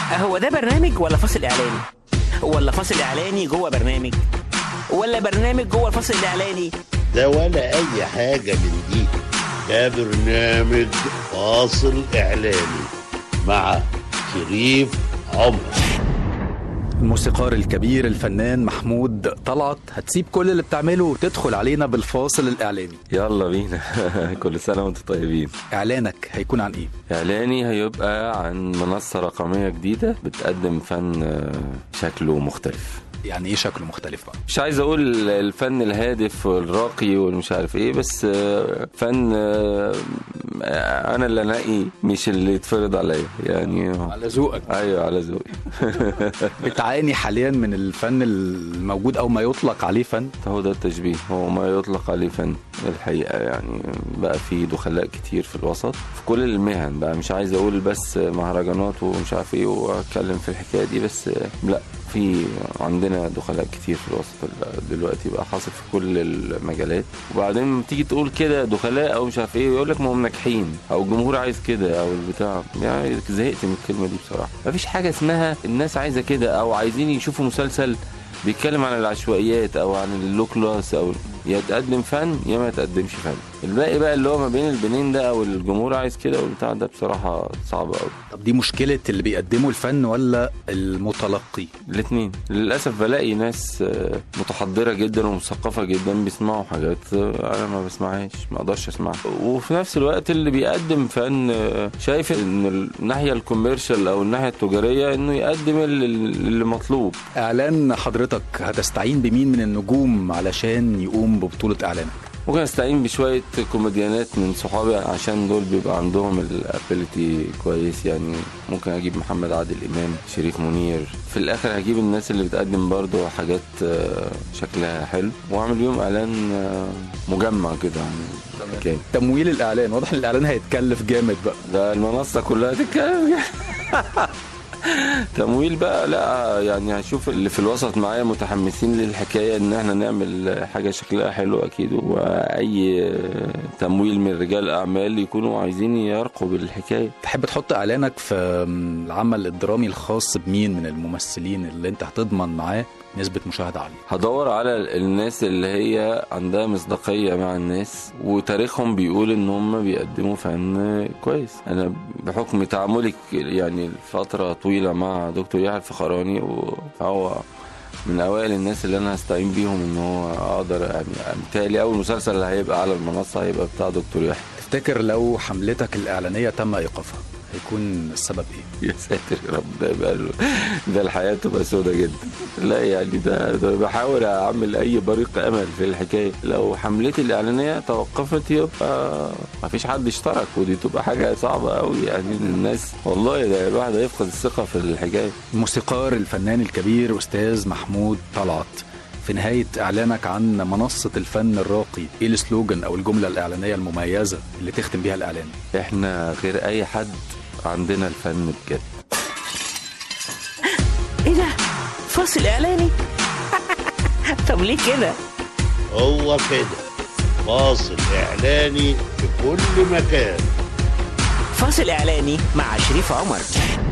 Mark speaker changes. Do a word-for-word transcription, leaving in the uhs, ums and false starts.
Speaker 1: هو ده برنامج ولا فاصل اعلاني؟ ولا فاصل اعلاني جوه برنامج؟ ولا برنامج جوه الفاصل الاعلاني؟
Speaker 2: ده ولا اي حاجة من دي، ده برنامج فاصل اعلاني مع شريف عمر.
Speaker 3: الموسيقار الكبير الفنان محمود طلعت، هتسيب كل اللي بتعمله وتدخل علينا بالفاصل الإعلاني.
Speaker 4: يلا بينا. كل سنة وانتم طيبين.
Speaker 3: إعلانك هيكون عن إيه؟
Speaker 4: إعلاني هيبقى عن منصة رقمية جديدة بتقدم فن شكله مختلف.
Speaker 3: يعني ايه شكله مختلف بقى؟
Speaker 4: مش عايز اقول الفن الهادف والراقي والمش عارف ايه، بس فن انا اللي انقي مش اللي يتفرض عليا يعني.
Speaker 3: على ذوقك.
Speaker 4: ايوه على ذوقي.
Speaker 3: بتعاني حاليا من الفن الموجود او ما يطلق عليه فن؟
Speaker 4: هو ده التشبيه، هو ما يطلق عليه فن الحقيقه. يعني بقى في دخلاء كتير في الوسط في كل المهن بقى. مش عايز اقول بس مهرجانات ومش عارف ايه واتكلم في الحكايه دي، بس لا، في عندنا دخلاء كتير في الوسط دلوقتي بقى حاصل في كل المجالات. وبعدين تيجي تقول كده دخلاء او مش عارف ايه، يقول لك ما هم ناجحين او الجمهور عايز كده او البتاع. يعني زهقت من الكلمه دي بصراحه. مفيش حاجه اسمها الناس عايزه كده او عايزين يشوفوا مسلسل بيتكلم عن العشوائيات او عن اللو كلاس، او يا تقدم فن يا ما تقدمش فن. الباقي بقى اللي هو ما بين البنين ده او الجمهور عايز كده والبتاع ده بصراحه صعب قوي.
Speaker 3: طب دي مشكله اللي بيقدموا الفن ولا المتلقي؟
Speaker 4: الاثنين للاسف. بلاقي ناس متحضره جدا ومثقفه جدا بيسمعوا حاجات انا ما بسمعهاش، ما اقدرش اسمعها. وفي نفس الوقت اللي بيقدم فن شايف ان الناحيه الكوميرشال او الناحيه التجاريه انه يقدم اللي مطلوب.
Speaker 3: اعلان حضرتك هتستعين بمين من النجوم علشان يقوم ببطوله اعلانك؟
Speaker 4: ممكن استعين بشويه كوميديانات من صحابي عشان دول بيبقى عندهم الابيليتي كويس. يعني ممكن اجيب محمد عادل امام، شريف منير. في الاخر هجيب الناس اللي بتقدم برضو حاجات شكلها حلو واعمل يوم اعلان مجمع كده.
Speaker 3: يعني تمويل الاعلان، واضح ان الاعلان هيتكلف جامد بقى.
Speaker 4: ده المنصه كلها تتكلف. تمويل بقى لا، يعني هشوف اللي في الوسط معايا متحمسين للحكايه ان احنا نعمل حاجه شكلها حلو اكيد. واي تمويل من رجال اعمال يكونوا عايزين يرقوا بالحكايه.
Speaker 3: تحب تحط اعلانك في العمل الدرامي الخاص بمين من الممثلين اللي انت هتضمن معاه نسبة مشاهدة عالية؟
Speaker 4: هدور على الناس اللي هي عندها مصداقية مع الناس وتاريخهم بيقول ان هم بيقدموا فن كويس. انا بحكم تعاملي يعني فترة طويلة مع دكتور يحيى الفخراني، فهو من اوائل الناس اللي انا هستعين بيهم ان هو اقدر يعني. بالتالي اول مسلسل اللي هيبقى على المنصة هيبقى بتاع دكتور يحيى.
Speaker 3: تفتكر لو حملتك الاعلانية تم ايقافها هيكون السبب ايه؟
Speaker 4: يا ساتر يا رب، ده يبقى ده الحياه تبقى سودة جدا. لا يعني ده, ده بحاول اعمل اي بريق امل في الحكايه. لو حملتي الاعلانيه توقفت يبقى ما فيش حد اشترك، ودي تبقى حاجه صعبه قوي يعني. الناس والله ده الواحد هيفقد الثقه في الحكايه.
Speaker 3: الموسيقار الفنان الكبير استاذ محمود طلعت، في نهاية إعلانك عن منصة الفن الراقي، إيه السلوجن أو الجملة الإعلانية المميزة اللي تختم بيها الإعلان؟
Speaker 4: إحنا غير أي حد، عندنا الفن بجد.
Speaker 1: إيه ده؟ فاصل إعلاني؟ طب ليه كده؟
Speaker 2: هو كده فاصل إعلاني في كل مكان.
Speaker 1: فاصل إعلاني مع شريف عمر.